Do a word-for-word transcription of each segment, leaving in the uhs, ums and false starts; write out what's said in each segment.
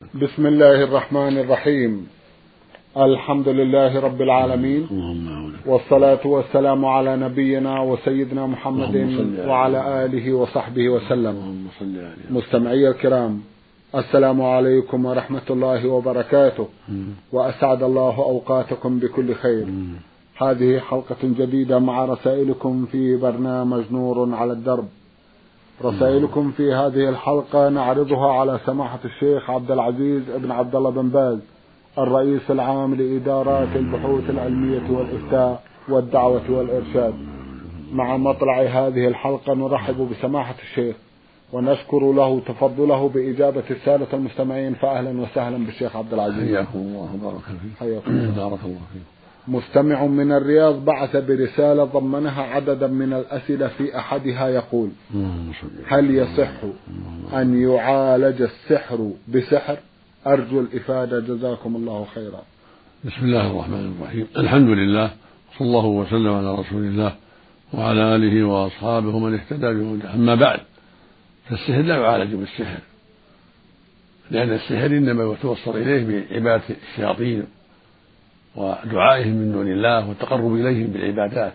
بسم الله الرحمن الرحيم. الحمد لله رب العالمين، والصلاة والسلام على نبينا وسيدنا محمد وعلى آله وصحبه وسلم. مستمعي الكرام، السلام عليكم ورحمة الله وبركاته، وأسعد الله أوقاتكم بكل خير. هذه حلقة جديدة مع رسائلكم في برنامج نور على الدرب. رسائلكم في هذه الحلقة نعرضها على سماحة الشيخ عبد العزيز ابن عبد الله بن باز، الرئيس العام لإدارات البحوث العلمية والإفتاء والدعوة والإرشاد. مع مطلع هذه الحلقة نرحب بسماحة الشيخ ونشكر له تفضله بإجابة السادة المستمعين، فأهلا وسهلا بالشيخ عبد العزيز. حياكم الله وبارك فيك. حياكم الله. بارك الله فيك. مستمع من الرياض بعث برسالة ضمنها عددا من الأسئلة، في أحدها يقول: هل يصح أن يعالج السحر بسحر؟ أرجو الإفادة، جزاكم الله خيرا. بسم الله الرحمن الرحيم. الحمد لله، صلى الله وسلم على رسول الله وعلى آله وأصحابه ومن اهتدى بهداه. أما بعد، فالسحر لا يعالج بالسحر، لأن السحر إنما يتوصل إليه بعبادة الشياطين ودعائهم من دون الله والتقرب إليهم بالعبادات،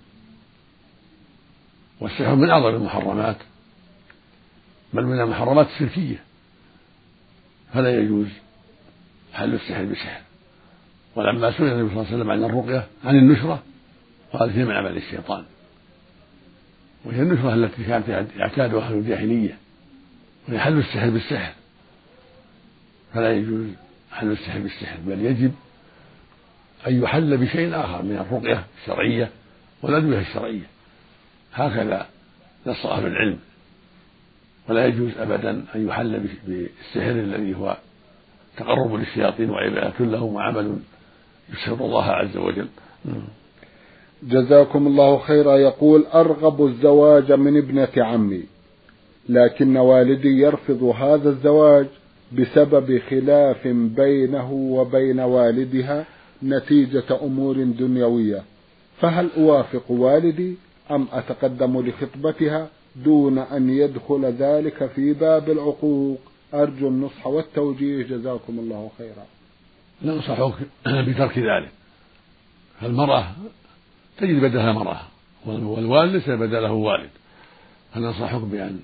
والسحر من أعظم المحرمات، بل من المحرمات الشركية، فلا يجوز حل السحر بسحر. ولما سئل النبي صلى الله عليه وسلم عن الرقية عن النشرة قال: هي من عمل الشيطان، وهي النشرة التي كانت يعتادها أهل الجاهلية، وهي حل السحر بالسحر، فلا يجوز حل السحر بالسحر، بل يجب أن يحل بشيء آخر من الرقية الشرعية والأدوية الشرعية، هكذا نص أهل العلم. ولا يجوز أبدا أن يحل بالسحر الذي هو تقرب للشياطين وعبادة لهم وعمل يسخط الله عز وجل. جزاكم الله خيرا. يقول: أرغب الزواج من ابنة عمي، لكن والدي يرفض هذا الزواج بسبب خلاف بينه وبين والدها نتيجة أمور دنيوية، فهل أوافق والدي أم أتقدم لخطبتها دون أن يدخل ذلك في باب العقوق؟ أرجو النصح والتوجيه، جزاكم الله خيرا. ننصحك بترك ذلك، فالمرأة تجد بدلها مرأة، والوالد ليس بدله والد، فننصحك بأن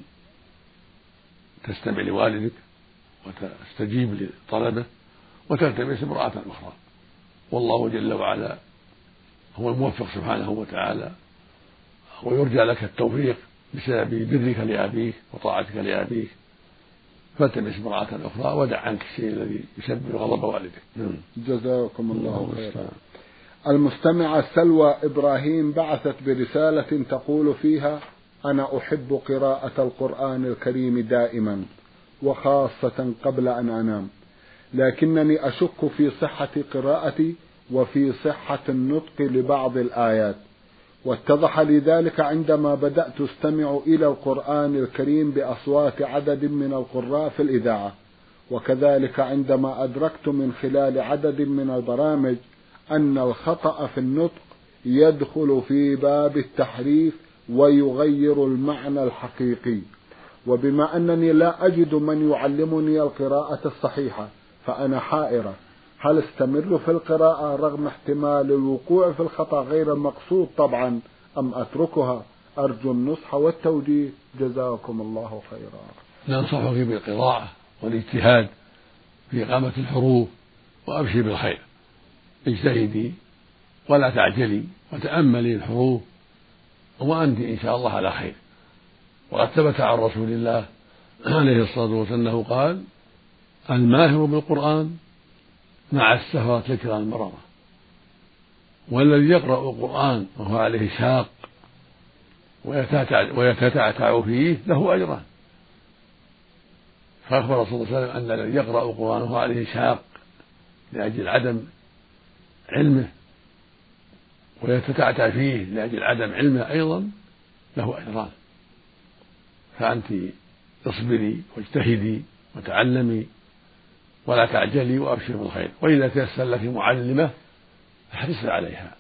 تستمع لوالدك وتستجيب لطلبه وتلتمس امرأة أخرى، والله جل وعلا هو الموفق سبحانه وتعالى، ويرجى لك التوفيق بسبب برك لأبيك وطاعتك لأبيك، فالتمس امرأة أخرى ودع عنك الشيء الذي يسبب غضب والدك. جزاكم الله خيرا. المستمعة سلوى إبراهيم بعثت برسالة تقول فيها: أنا أحب قراءة القرآن الكريم دائما، وخاصة قبل أن أنام، لكنني أشك في صحة قراءتي وفي صحة النطق لبعض الآيات، واتضح لي ذلك عندما بدأت أستمع إلى القرآن الكريم بأصوات عدد من القراء في الإذاعة، وكذلك عندما أدركت من خلال عدد من البرامج أن الخطأ في النطق يدخل في باب التحريف ويغير المعنى الحقيقي، وبما أنني لا أجد من يعلمني القراءة الصحيحة فأنا حائرة، هل استمر في القراءة رغم احتمال الوقوع في الخطأ غير المقصود طبعا، أم أتركها؟ أرجو النصح والتوجيه، جزاكم الله خيرا. ننصحك بالقراءة والاجتهاد في إقامة الحروف، وأبشر بالخير، اجتهدي ولا تعجلي وتأملي الحروف، وأنت إن شاء الله على خير. وقد ثبت عن رسول الله عليه الصلاة والسلام أنه قال: الماهر بالقرآن مع السهرة الكرام المرضى، والذي يقرأ القرآن وهو عليه شاق ويتتعتع فيه له أجران. فأخبر صلى الله عليه وسلم أن الذي يقرأ القرآن وهو عليه شاق لأجل عدم علمه ويتتعتع فيه لأجل عدم علمه أيضا له أجران. فأنت اصبري واجتهدي وتعلمي ولا تعجلي وأبشر بالخير، وإذا تيسر لك معلمة فاحرصي عليها.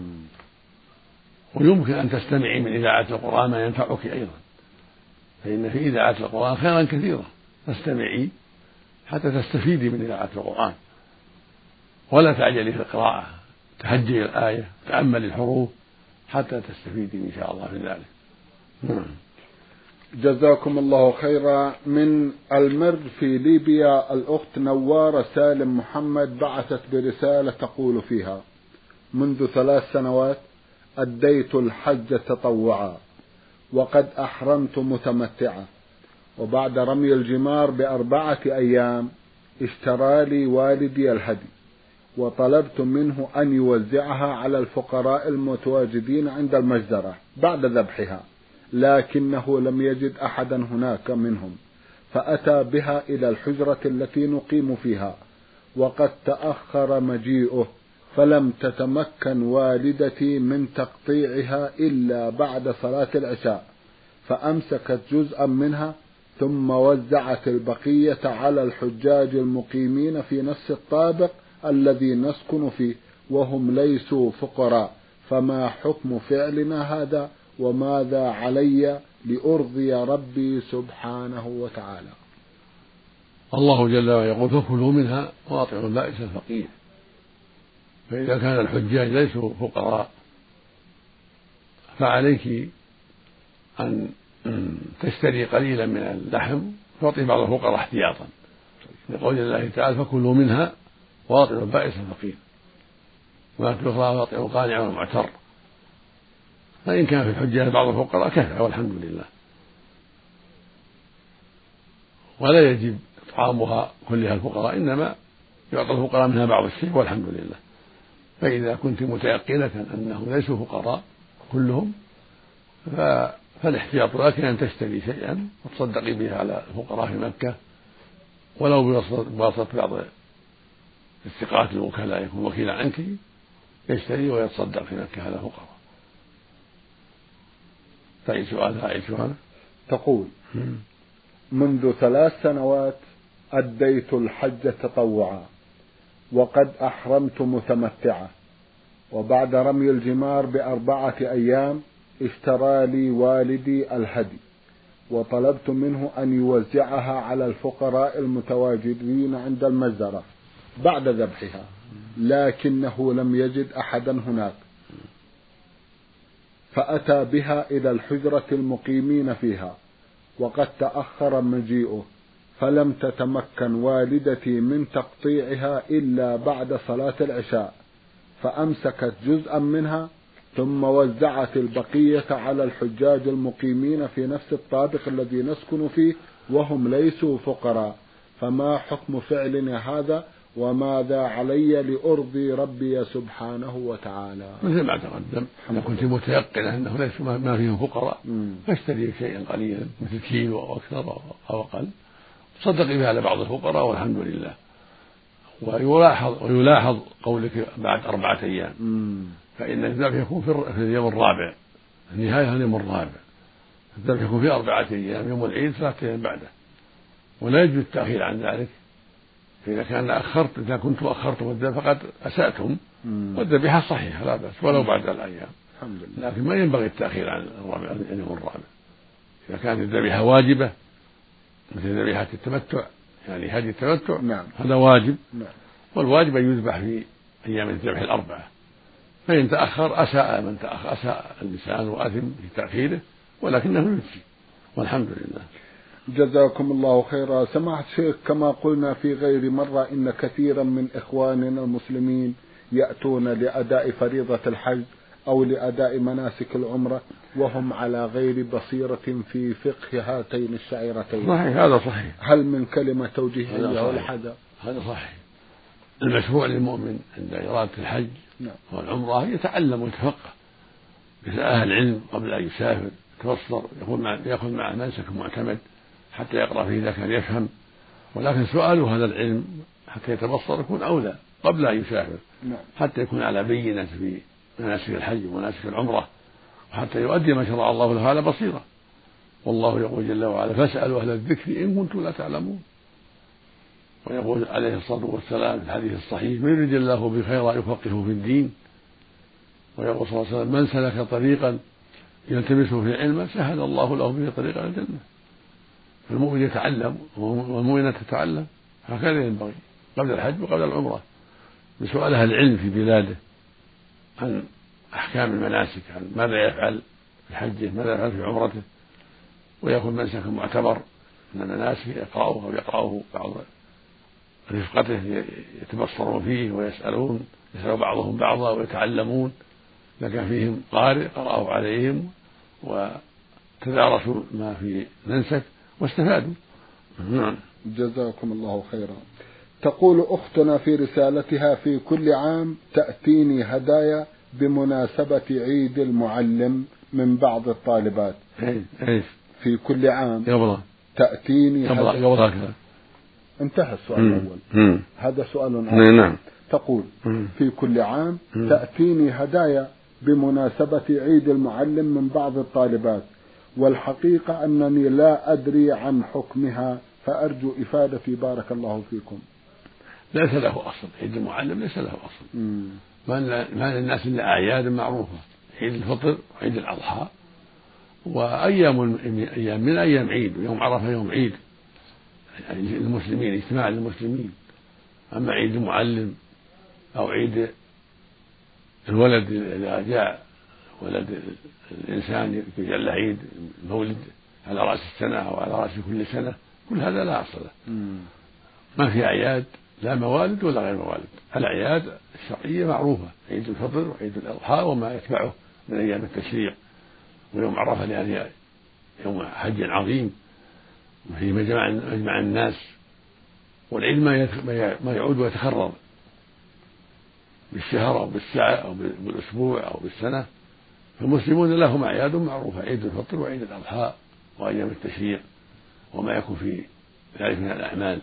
ويمكن أن تستمعي من إذاعة القرآن ما ينفعك أيضا، فإن في إذاعة القرآن خيرا كثيرا، فاستمعي حتى تستفيدي من إذاعة القرآن، ولا تعجلي في القراءة، تهجئي الآية، تأملي الحروف حتى تستفيدي إن شاء الله في ذلك. نعم. جزاكم الله خيرا. من المر في ليبيا الأخت نوارة سالم محمد بعثت برسالة تقول فيها: منذ ثلاث سنوات أديت الحج تطوعا، وقد أحرمت متمتعة، وبعد رمي الجمار بأربعة أيام اشترى لي والدي الهدي، وطلبت منه أن يوزعها على الفقراء المتواجدين عند المجزرة بعد ذبحها، لكنه لم يجد أحدا هناك منهم، فأتى بها إلى الحجرة التي نقيم فيها، وقد تأخر مجيئه، فلم تتمكن والدتي من تقطيعها إلا بعد صلاة العشاء، فأمسكت جزءا منها ثم وزعت البقية على الحجاج المقيمين في نفس الطابق الذي نسكن فيه وهم ليسوا فقراء، فما حكم فعلنا هذا، وماذا علي لأرضي ربي سبحانه وتعالى؟ الله جل وعلا يقول: فكلوا منها وأطعموا البائس الفقير. فإذا كان الحجاج ليسوا فقراء فعليك أن تشتري قليلا من اللحم تعطي بعض الفقراء احتياطا، لقول الله تعالى: فكلوا منها وأطعموا البائس الفقير، ولا تؤخرى وأطعموا القانع والمعتر. فإن كان في الحجاج بعض الفقراء كفى والحمد لله، ولا يجب إطعامها كلها الفقراء، إنما يعطى الفقراء منها بعض الشيء والحمد لله. فإذا كنت متيقنة أنهم ليسوا فقراء كلهم فالاحتياط لك أن تشتري شيئا وتصدقي به على الفقراء في مكة، ولو بواسطة بعض الثقات الوكلاء يكون وكيلا عنك يشتري ويتصدق في مكة على الفقراء. فأي سؤال أي سؤال تقول: منذ ثلاث سنوات أديت الحج تطوعا، وقد أحرمت متمتعة، وبعد رمي الجمار بأربعة أيام اشترى لي والدي الهدي، وطلبت منه أن يوزعها على الفقراء المتواجدين عند المجزرة بعد ذبحها، لكنه لم يجد أحدا هناك، فأتى بها إلى الحجرة المقيمين فيها، وقد تأخر مجيئه، فلم تتمكن والدتي من تقطيعها إلا بعد صلاة العشاء، فأمسكت جزءا منها ثم وزعت البقية على الحجاج المقيمين في نفس الطابق الذي نسكن فيه وهم ليسوا فقراء، فما حكم فعلنا هذا، وماذا علي لأرضي ربي سبحانه وتعالى؟ مثل ما تقدم، إذا كنت متيقنة أنه ليس ما فيهم فقراء فاشتري شيئا قليلا مثل كيلو أو أكثر أو أقل تصدقي بها على بعض الفقراء والحمد لله. ويلاحظ ويلاحظ قولك بعد أربعة أيام، فإن الذبح يكون في اليوم الرابع، النهاية اليوم الرابع، الذبح يكون في أربعة أيام، يوم العيد ثلاثة أيام بعده، ولا يجوز التأخير عن ذلك. فإذا كان أخرت إذا كنتم أخرتم الذبح فقد أسأتم، والذبيحة صحيحة لا بأس ولو بعد الأيام، لكن ما ينبغي التأخير عن اليوم الرابع. إذا كانت الذبيحة واجبة مثل ذبيحة التمتع، يعني هدي التمتع، نعم. هذا واجب، نعم. والواجب أن يذبح في أيام الذبح الأربعة، فإن تأخر أساء من تأخر، أساء الإنسان وأثم في تأخيره، ولكنه يجزي والحمد لله. جزاكم الله خيرا. سماحة الشيخ، كما قلنا في غير مرة إن كثيرا من إخواننا المسلمين يأتون لأداء فريضة الحج أو لأداء مناسك العمرة وهم على غير بصيرة في فقه هاتين الشعيرتين. صحيح، هذا صحيح. هل من كلمة توجيهية أو الحذر؟ هذا صحيح. المشروع للمؤمن عند إرادة الحج نعم. والعمرة يتعلم ويتفقه مثل أهل العلم قبل أن يسافر، يتبصر، يأخذ معه منسك معتمد حتى يقرأ فيه إذا كان يفهم، ولكن سؤاله هذا العلم حتى يتبصر يكون أولى قبل أن يسافر، نعم. حتى يكون على بينة في مناسك الحج ومناسك العمرة، وحتى يؤدي ما شرع الله له على بصيرة. والله يقول جل وعلا: فاسألوا أهل الذكر إن كنتم لا تعلمون. ويقول عليه الصلاة والسلام في الحديث الصحيح: من يرد الله بخيرا يفقهه في الدين. ويقول صلى الله عليه وسلم: من سلك طريقا يلتمسه في علما سهل الله له به طريقا الجنة. فالمؤمن يتعلم والمؤمنة تتعلم هكذا ينبغي قبل الحج وقبل العمرة، بسؤال أهل العلم في بلاده عن أحكام المناسك، عن ماذا يفعل في حجه، ماذا يفعل في عمرته، ويكون منسكا معتبر من المناسك يقرأوه أو يقرأوه بعض رفقته يتبصرون فيه ويسألون، يسأل بعضهم بعضا ويتعلمون، لكن فيهم قارئ قرأه عليهم وتدارسوا ما في منسك واستفادوا. نعم. جزاكم الله خيرا. تقول أختنا في رسالتها: في كل عام تأتيني هدايا بمناسبة عيد المعلم من بعض الطالبات. ايش في كل عام يبقى. تأتيني هدايا قبل هكذا انتهى السؤال الأول. هذا سؤال آخر. نعم. تقول: مم. في كل عام مم. تأتيني هدايا بمناسبة عيد المعلم من بعض الطالبات، والحقيقة أنني لا أدري عن حكمها، فأرجو إفادتي بارك الله فيكم. ليس له أصل، عيد المعلم ليس له أصل. مم. ما للناس إلا أعياد معروفة، عيد الفطر وعيد الأضحى وأيام أيام من أيام عيد، ويوم عرفة يوم عيد المسلمين، اجتماع للمسلمين. أما عيد المعلم أو عيد الولد إذا جاء ولد الإنسان يجعل له عيد مولد على رأس السنة أو على رأس كل سنة، كل هذا لا أصل له. ما في أعياد لا موالد ولا غير موالد. الأعياد الشرعية معروفة، عيد الفطر وعيد الأضحى وما يتبعه من أيام التشريق، ويوم عرفة لأن يوم حج عظيم وفيه مجمع مجمع الناس، والعيد ما يعود ويتكرر بالشهر أو بالساعة أو بالأسبوع أو بالسنة. فالمسلمون لهم أعياد معروفة، عيد الفطر وعيد الأضحى وأيام التشريق وما يكون في ذلك من الأعمال،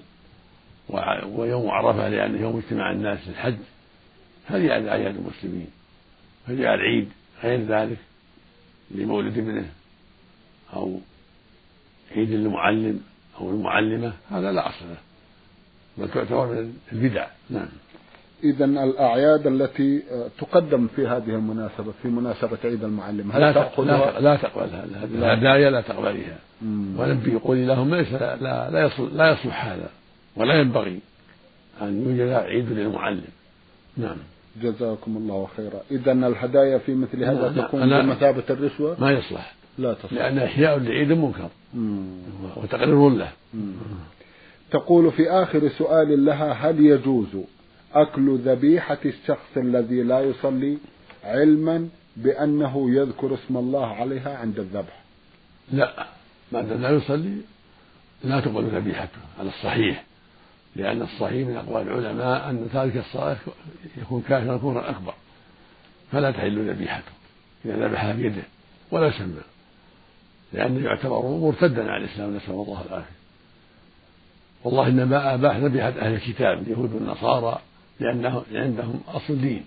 ويوم عرفة لأنه يوم اجتماع الناس للحج. هذه أعياد المسلمين. فجاء العيد غير ذلك لمولد ابنه أو عيد المعلم أو المعلمة، هذا لا أصل له، بل تعتبر من البدع. نعم. إذن الأعياد التي تقدم في هذه المناسبة في مناسبة عيد المعلم هل لا تأخذها؟ لا تقبلها، الهدايا لا تقبلها. ونبي يقول لهم ليس لا لا يصلح لا يصلح هذا، ولا ينبغي أن يوجد عيد للمعلم. نعم. جزاكم الله خيرا. إذن الهدايا في مثل هذا تكون بمثابة الرشوة؟ ما يصلح، لا تصلح، لأن إحياء لعيد منكر وتقرير له. مم. تقول في آخر سؤال لها: هل يجوز أكل ذبيحة الشخص الذي لا يصلي علما بأنه يذكر اسم الله عليها عند الذبح؟ لا، ما دام لا يصلي لا تقبل ذبيحته على الصحيح، لأن الصحيح من أقوال العلماء أن تارك الصلاة يكون كافرا كفرا أكبر، فلا تحل ذبيحته إذا ذبحها بيده ولا سمى، لأنه يعتبر مرتدا عن الإسلام، نسأل الله العافية. والله إنما أباح ذبيحة أهل الكتاب اليهود والنصارى لأنه عندهم أصل دين،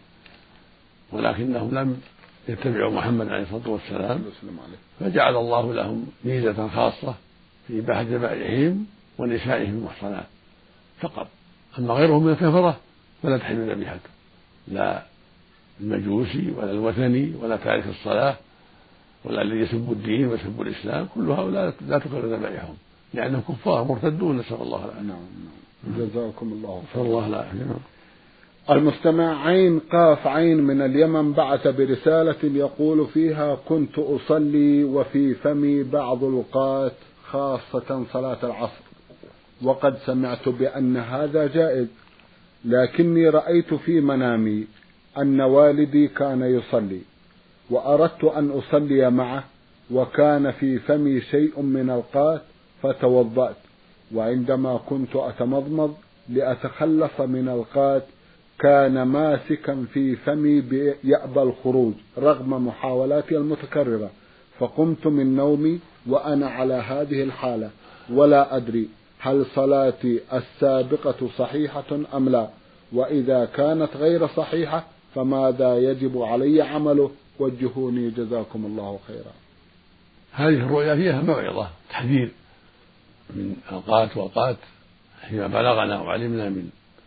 ولكنهم لم يتبعوا محمد عليه الصلاة والسلام، فجعل الله لهم ميزة خاصة في إباحة ذبائحهم ونسائهم المحصنات فقط. أما غيرهم من الكفرة فلا تحل ذبيحته، لا المجوسي ولا الوثني ولا تارك الصلاة ولا الذي يسب الدين ويسب الإسلام، كل هؤلاء لا تقبل ذبائحهم لأنهم كفار مرتدون، نسأل الله العافية. نعم. جزاكم الله خيرا. الله العافية. المستمع عين قاف عين من اليمن بعث برسالة يقول فيها: كنت أصلي وفي فمي بعض الأوقات خاصة صلاة العصر، وقد سمعت بأن هذا جائز، لكني رأيت في منامي أن والدي كان يصلي وأردت أن أصلي معه، وكان في فمي شيء من القات فتوضأت، وعندما كنت أتمضمض لأتخلص من القات كان ماسكا في فمي يأبى الخروج رغم محاولاتي المتكررة، فقمت من نومي وأنا على هذه الحالة ولا أدري هل صلاتي السابقة صحيحة أم لا، وإذا كانت غير صحيحة فماذا يجب علي عمله؟ وجهوني جزاكم الله خيرا. هذه الرؤيا فيها موعظة تحذير من أوقات وأوقات، فيما بلغنا وعلمنا من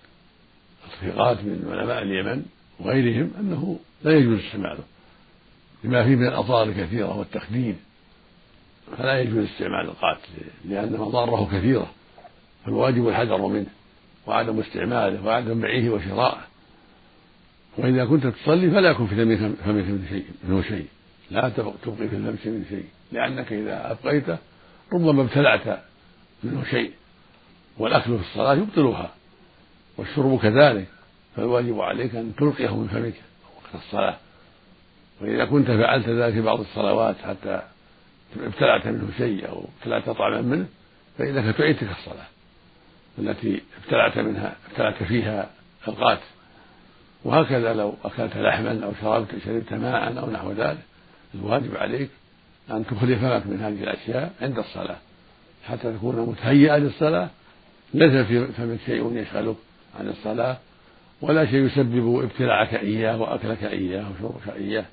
الثقات من علماء اليمن وغيرهم أنه لا يجوز استعماله لما فيه من الأضرار الكثيرة والتخدير، فلا يجوز استعمال القات لأن مضاره كثيرة، فالواجب الحذر منه وعدم استعماله وعدم بيعه وشرائه. وإذا كنت تصلي فلا يكون في فمك من شيء منه شيء، لا تبقي في الفم من شيء، لأنك إذا أبقيته ربما ابتلعت منه شيء، والأكل في الصلاة يبطلها والشرب كذلك، فالواجب عليك أن تلقيه من فمك وقت الصلاة. وإذا كنت فعلت ذلك في بعض الصلوات حتى ابتلعت منه شيء أو ابتلعت طعما منه فإنك تعيد تلك الصلاة التي ابتلعت منها ابتلعت فيها القات. وهكذا لو أكلت لحما أو شربت شربت ماء أو نحو ذلك، الواجب عليك أن تخلي فمك من هذه الأشياء عند الصلاة حتى تكون متهيئا للصلاة، ليس في فمك شيء يشغلك عن الصلاة ولا شيء يسبب ابتلاعك إياه وأكلك إياه وشربك إياه.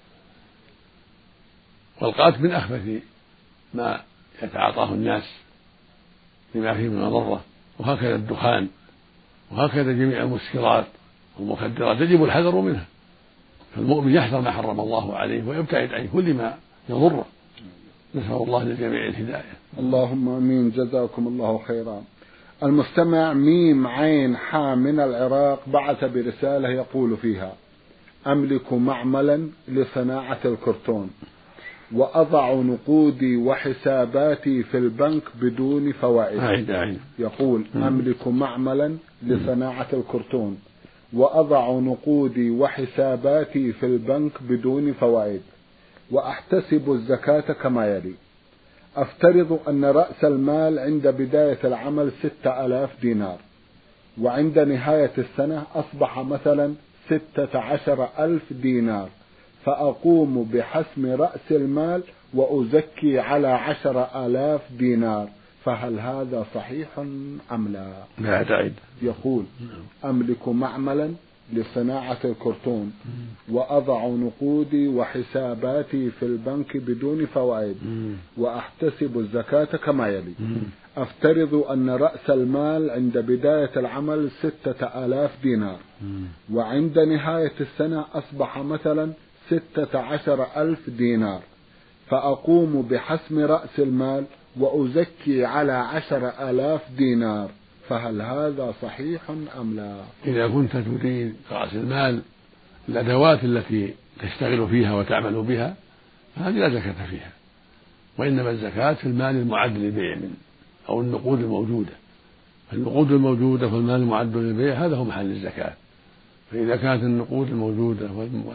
والقات من أخبث ما يتعاطاه الناس لما فيه من مضرة، وهكذا الدخان، وهكذا جميع المسكرات والمخدرات يجب الحذر منها، فالمؤمن يحذر ما حرم الله عليه ويبتعد عن كل ما يضره. نسأل الله للجميع الهداية. اللهم امين. جزاكم الله خيرا. المستمع ميم عين حا من العراق بعث برسالة يقول فيها: أملك معملا لصناعة الكرتون وأضع نقودي وحساباتي في البنك بدون فوائد. عيد عيد. يقول: أملك معملا لصناعة الكرتون وأضع نقودي وحساباتي في البنك بدون فوائد وأحتسب الزكاة كما يلي: أفترض أن رأس المال عند بداية العمل ستة آلاف دينار، وعند نهاية السنة أصبح مثلا ستة عشر ألف دينار، فأقوم بحسم رأس المال وأزكي على عشر آلاف دينار، فهل هذا صحيح أم لا؟ لا تعيد. يقول: أملك معملا لصناعة الكرتون وأضع نقودي وحساباتي في البنك بدون فوائد وأحتسب الزكاة كما يلي: أفترض أن رأس المال عند بداية العمل ستة آلاف دينار، وعند نهاية السنة أصبح مثلا ستة عشر ألف دينار، فأقوم بحسم رأس المال وأزكي على عشر آلاف دينار، فهل هذا صحيح أم لا؟ إذا كنت تريد رأس المال الأدوات التي تشتغل فيها وتعمل بها فهذه لا زكاة فيها، وإنما الزكاة في المال المعد للبيع من أو النقود الموجودة. النقود الموجودة والمال المعد للبيع هذا هو محل الزكاة. فإذا كانت النقود الموجودة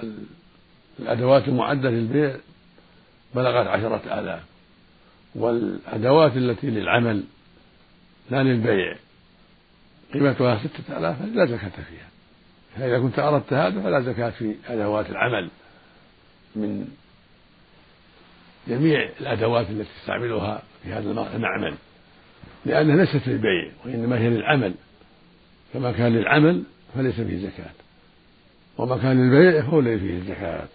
والأدوات المعدة للبيع بلغت عشرة آلاف، والأدوات التي للعمل لا للبيع قيمتها ستة آلاف لا زكاة فيها. فإذا كنت أردت هذا فلا زكاة في أدوات العمل من جميع الأدوات التي تستعملها في هذا المعمل، لأنها ليست للبيع وإنما هي للعمل، فما كان للعمل فليس فيه زكاة، وما كان للبيع فهو الذي فيه الزكاة.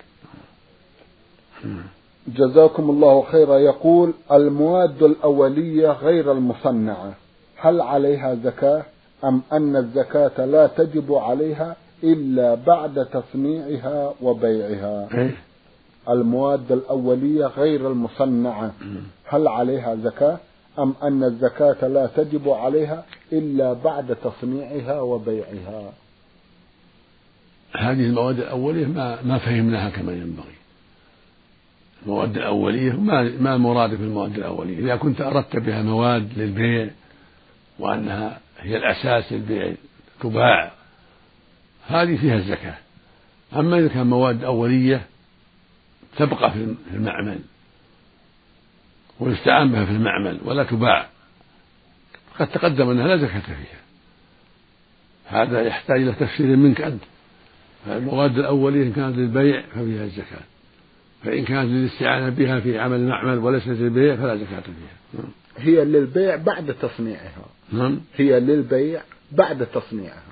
جزاكم الله خيرا. يقول: المواد الأولية غير المصنعة هل عليها زكاة أم أن الزكاة لا تجب عليها إلا بعد تصنيعها وبيعها؟ المواد الأولية غير المصنعة هل عليها زكاة أم أن الزكاة لا تجب عليها إلا بعد تصنيعها وبيعها؟ هذه المواد الأولية ما ما فهمناها كما ينبغي. المواد الأولية ما ما مراد في المواد الأولية. إذا كنت أردت بها مواد للبيع وأنها هي الأساس للبيع تباع هذه فيها الزكاة. أما إذا كان مواد أولية تبقى في المعمل ويستعان بها في المعمل ولا تباع قد تقدم أنها لا زكاة فيها، هذا يحتاج إلى تفسير منك أنت. فالمواد الأولية إن كانت للبيع ففيها الزكاة، فإن كانت للاستعانة بها في عمل المعمل وليست للبيع فلا زكاة فيها. هي للبيع بعد تصنيعها. نعم. هي للبيع بعد تصنيعها.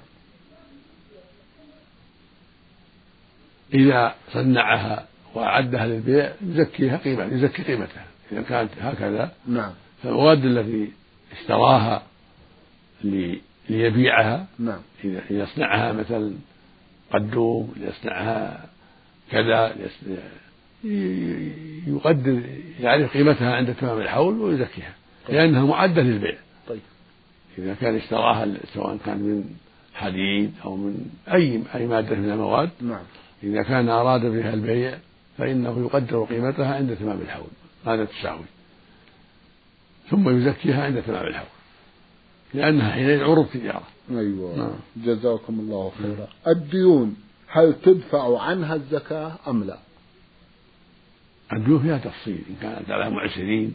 إذا صنعها وأعدها للبيع يزكيها قيمة يزكي قيمتها إذا كانت هكذا. نعم. فالمواد التي اشتراها ليبيعها نعم. إذا يصنعها مثلا قدوم يصنعها كذا يقدر يعرف قيمتها عند تمام الحول ويزكيها. طيب. لأنها معدة للبيع. طيب. إذا كان اشتراها سواء كان من حديد أو من أي أي مادة من المواد، نعم. إذا كان أراد بها البيع فإنه يقدر قيمتها عند تمام الحول، هذا التساوي، ثم يزكيها عند تمام الحول، لأنها حينئذ عروض تجارة. أيوة. نعم. جزاكم الله خيرا. الديون هل تدفع عنها الزكاة أم لا؟ الديون فيها تفصيل، إن كانت على معسرين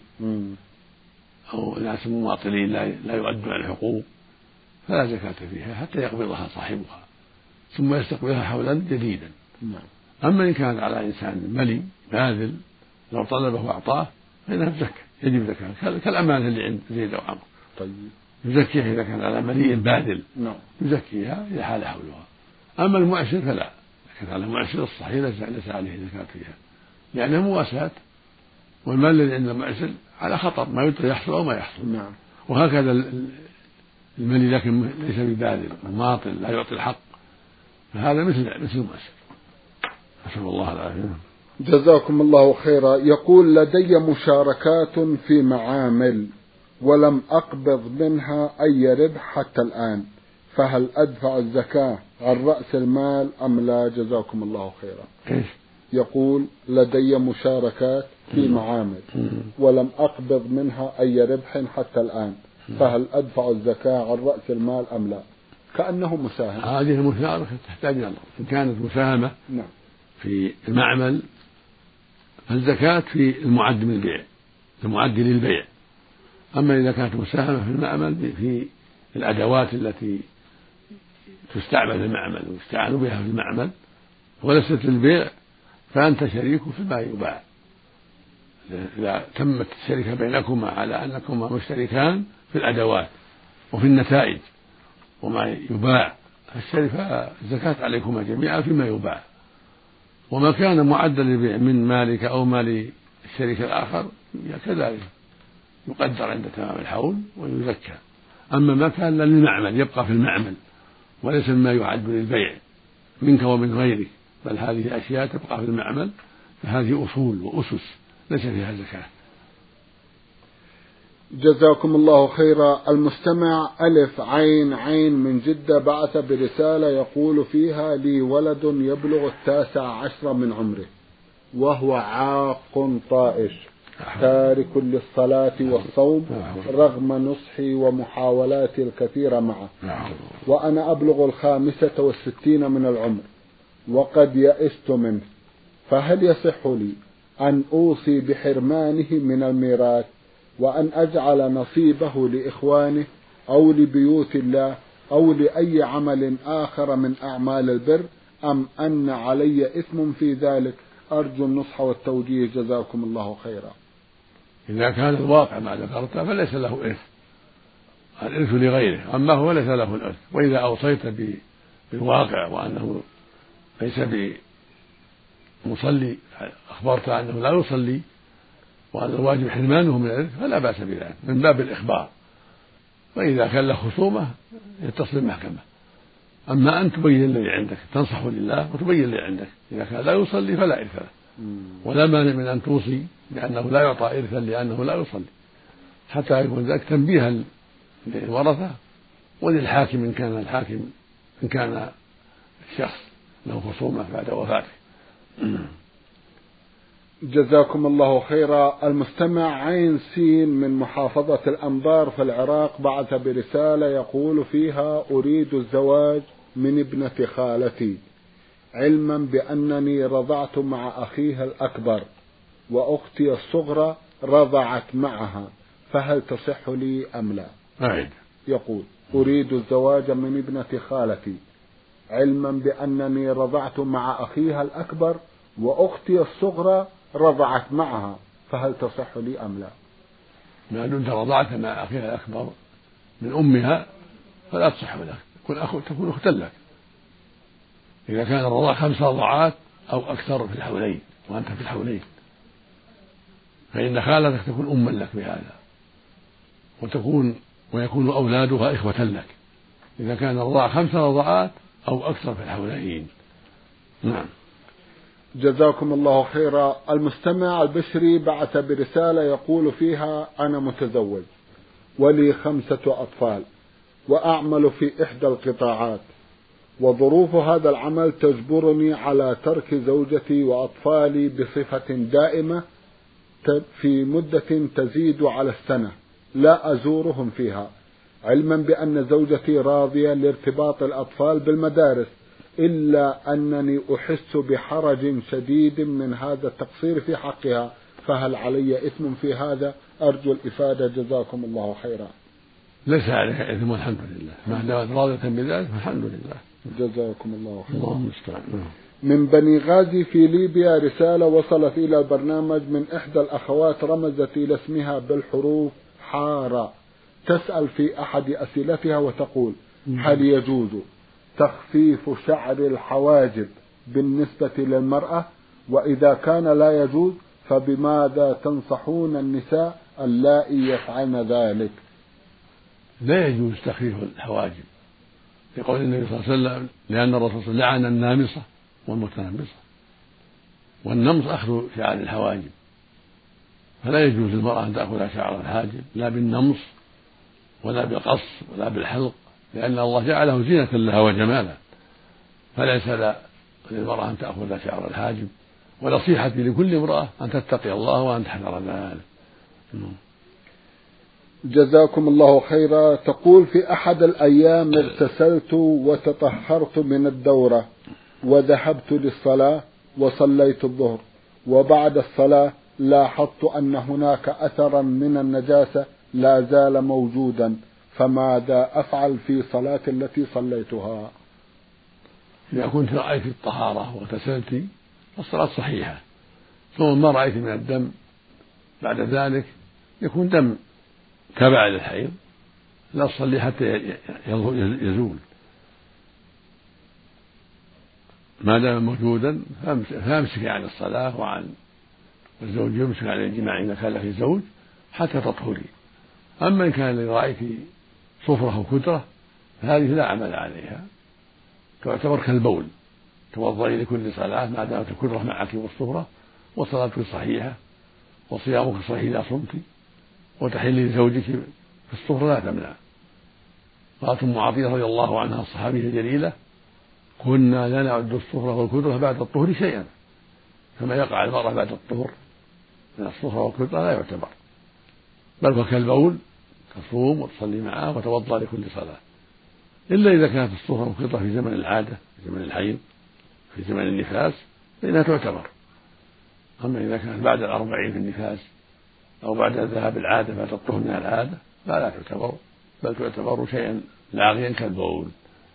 أو ناس مماطلين لا يؤدون الحقوق فلا زكاة فيها حتى يقبضها صاحبها ثم يستقبلها حولا جديدا. نعم. أما إن كانت على إنسان ملي باذل لو طلبه وأعطاه فإنها تزكى، يجب زكاة كالأمانة اللي عند زيد أو عمرو. طيب. يزكيها إذا كان على ملي باذل. نعم. يزكيها إذا حال حولها. أما المعسر فلا، إذا كان على المعسر الصحيح ليس عليه زكاة فيها لأنها مواساة، والمال الذي عند المعسر على خطر ما يدري يحصل أو ما يحصل. نعم. وهكذا الملي لكن ليس بباذل مماطل لا يعطي الحق فهذا مثل مثل المعسر. نسأل الله العافية. جزاكم الله خيرا. يقول لدي مشاركات في معامل ولم أقبض منها أي ربح حتى الآن، فهل أدفع الزكاة عن رأس المال أم لا؟ جزاكم الله خيرا. إيش؟ يقول لدي مشاركات في معامل ولم أقبض منها أي ربح حتى الآن، فهل أدفع الزكاة عن رأس المال أم لا؟ كأنه مساهم. هذه المشاركة تحتاج إلى إن كانت مساهمة نعم. في المعمل فالزكاة في المعد من البيع، المعد للبيع. أما إذا كانت مساهمة في المعمل في الأدوات التي تستعمل في المعمل ويستعان بها في المعمل وليست للبيع فأنت شريك فيما يباع. إذا تمت الشركة بينكما على أنكما مشتركان في الأدوات وفي النتائج وما يباع فالشركة الزكاة عليكما جميعا فيما يباع، وما كان معدا للبيع من مالك أو مال الشريك الآخر كذلك يقدر عند تمام الحول ويزكى. أما ما كان للمعمل يبقى في المعمل وليس مما يعد للبيع منك ومن غيرك، بل هذه أشياء تبقى في المعمل فهذه أصول وأسس ليس فيها زكاة. جزاكم الله خيرا. المستمع ألف عين عين من جدة بعث برسالة يقول فيها لي ولد يبلغ التاسع عشر من عمره وهو عاق طائش تارك للصلاة والصوم رغم نصحي ومحاولاتي الكثيرة معه، وأنا أبلغ الخامسة والستين من العمر وقد يئست منه، فهل يصح لي أن أوصي بحرمانه من الميراث وأن أجعل نصيبه لإخوانه أو لبيوت الله أو لأي عمل آخر من أعمال البر، أم أن علي إثم في ذلك؟ أرجو النصح والتوجيه جزاكم الله خيرا. إذا كان الواقع ما ذكرت فليس له إرث، الإرث لغيره، أما هو ليس له الإرث. وإذا أوصيت بالواقع وأنه ليس بمصلي أخبرت أنه لا يصلي وأن الواجب حرمانه من الإرث فلا بأس بذلك من باب الإخبار. وإذا كان له خصومة يتصل المحكمة. أما أن تبين الذي عندك تنصح لله وتبين الذي عندك، إذا كان لا يصلي فلا إرث له، ولا مانع من أن توصي لأنه لا يعطى إرثا لأنه لا يصلي، حتى يكون ذلك تنبيها للورثة وللحاكم إن كان الحاكم إن كان الشخص له خصومة بعد وفاته. جزاكم الله خيرا. المستمع عين سين من محافظة الأنبار في العراق بعث برسالة يقول فيها أريد الزواج من ابنة خالتي علما بأنني رضعت مع أخيها الأكبر وأختي الصغرى رضعت معها، فهل تصح لي أم لا؟ أعيد. يقول أريد الزواج من ابنة خالتي علما بأنني رضعت مع أخيها الأكبر وأختي الصغرى رضعت معها، فهل تصح لي أم لا؟ ما دمت رضعت مع أخيها الأكبر من أمها فلا تصح لك، تكون أخو تكون أختا لك. إذا كان الرضاع خمس رضعات أو أكثر في الحولين وأنت في الحولين فإن خالتك تكون أما لك بهذا، وتكون ويكون أولادها إخوة لك إذا كان الرضاع خمس رضعات أو أكثر في الحولين. نعم. جزاكم الله خيرا. المستمع البشري بعث برسالة يقول فيها أنا متزوج ولي خمسة أطفال وأعمل في إحدى القطاعات، وظروف هذا العمل تجبرني على ترك زوجتي وأطفالي بصفة دائمة في مدة تزيد على السنة لا أزورهم فيها، علما بأن زوجتي راضية لارتباط الأطفال بالمدارس، إلا أنني أحس بحرج شديد من هذا التقصير في حقها، فهل علي إثم في هذا؟ أرجو الإفادة جزاكم الله خيرا. ليس عليك إثم والحمد لله، ما دامت راضية بذلك فالحمد لله. جزاكم الله خيرا. الله المستعان. من بني غازي في ليبيا رسالة وصلت إلى البرنامج من إحدى الأخوات رمزت إلى اسمها بالحروف حارة، تسأل في أحد أسئلتها وتقول: هل يجوز تخفيف شعر الحواجب بالنسبة للمرأة؟ وإذا كان لا يجوز فبماذا تنصحون النساء اللائي يفعلن ذلك؟ لا يجوز تخفيف الحواجب لقول النبي صلى الله عليه وسلم، لأن الرسول صلى الله عليه وسلم لعن النامصة والمتنمصة، والنمص أخذ شعر الحواجب، فلا يجوز للمرأة أن تأخذ شعر الحاجب لا بالنمص ولا بالقص ولا بالحلق، لأن الله جعله زينة لها وجمالا، فليس للمرأة أن تأخذ شعر الحاجب. ونصيحتي لكل امرأة أن تتقي الله وأن تحذر ذلك. جزاكم الله خيرا. تقول: في أحد الأيام اغتسلت وتطهرت من الدورة وذهبت للصلاة وصليت الظهر، وبعد الصلاة لاحظت أن هناك أثرا من النجاسة لا زال موجودا، فماذا أفعل في صلاة التي صليتها؟ إذا كنت رأيت الطهارة واغتسلت فالصلاة صحيحة، ثم ما رأيت من الدم بعد ذلك يكون دم تبع للحيض لا تصلي حتى يزول، ما دام موجودا فامسك عن الصلاة وعن الزوج يمسك عن الجماع إذا كان له زوج حتى تطهري. أما إن كان رأيت صفرة وكدرة فهذه لا عمل عليها، تعتبر كالبول، توضئي لكل صلاة ما دامت الكدرة معك والصفرة، وصلاتك صحيحة وصيامك صحيح إذا صمت، وتحلي لزوجك في الصفرة لا تمنع. قالت أم عطية رضي الله عنها الصحابية الجليلة: كنا لا نعد الصفرة والكدرة بعد الطهر شيئا، كما يقع المرأة بعد الطهر من الصفرة والكدرة لا يعتبر، بل هو كالبول، تصوم وتصلي معه وتوضأ لكل صلاة، إلا إذا كانت الصفرة والكدرة في زمن العادة، في زمن الحيض، في زمن النفاس، فإنها تعتبر. أما إذا كانت بعد الأربعين في النفاس أو بعد ذهاب العادة بعد الطهر من العادة فلا تعتبر، بل تعتبر شيئا لاغيا كالبول.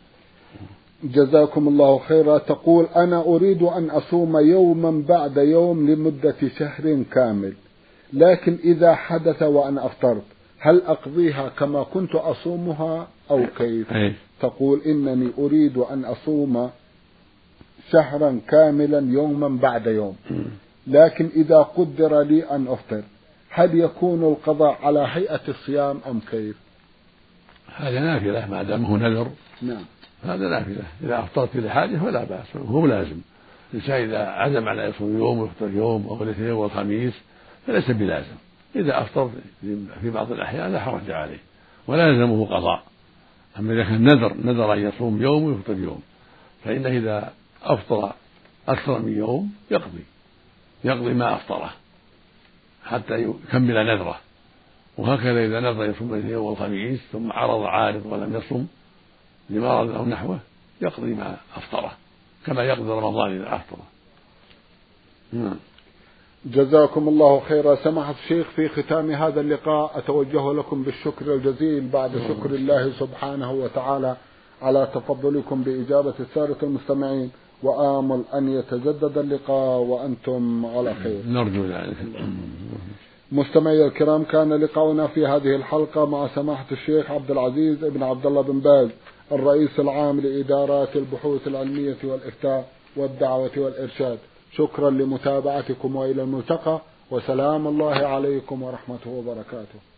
جزاكم الله خيرا. تقول: أنا أريد أن أصوم يوما بعد يوم لمدة شهر كامل، لكن إذا حدث وأن أفطرت هل أقضيها كما كنت أصومها أو كيف؟ أي. تقول: إنني أريد أن أصوم شهرا كاملا يوما بعد يوم، لكن إذا قدر لي أن أفطر هل يكون القضاء على هيئة الصيام أم كيف؟ هذا نافلة ما دام هو نذر. نعم، هذا نافلة، إذا أفطرت لحاجة فلا بأس، هو لازم. الإنسان إذا عزم على يصوم يوم ويفطر يوم أو الاثنين والخميس فليس بلازم، إذا أفطر في بعض الأحيان لا حرج عليه ولا يلزمه قضاء. أما إذا كان نذر نذر أن يصوم يوم ويفطر يوم، فإنه إذا أفطر أكثر من يوم يقضي يقضي ما أفطره حتى يكمل نذره. وهكذا إذا نذر يصوم الاثنين والخميس ثم عرض عارض ولم يصم لمرض أو نحوه يقضي ما أفطره كما يقضي رمضان إذا أفطره. نعم. جزاكم الله خيرا. سماحة الشيخ، في ختام هذا اللقاء أتوجه لكم بالشكر الجزيل بعد شكر الله سبحانه وتعالى على تفضلكم بإجابة السادة المستمعين، وآمل أن يتجدد اللقاء وأنتم على خير. نرجو ذلك. مستمعي الكرام، كان لقاؤنا في هذه الحلقة مع سماحة الشيخ عبد العزيز بن عبد الله بن باز الرئيس العام لإدارات البحوث العلمية والإفتاء والدعوة والإرشاد. شكرا لمتابعتكم وإلى الملتقى، وسلام الله عليكم ورحمته وبركاته.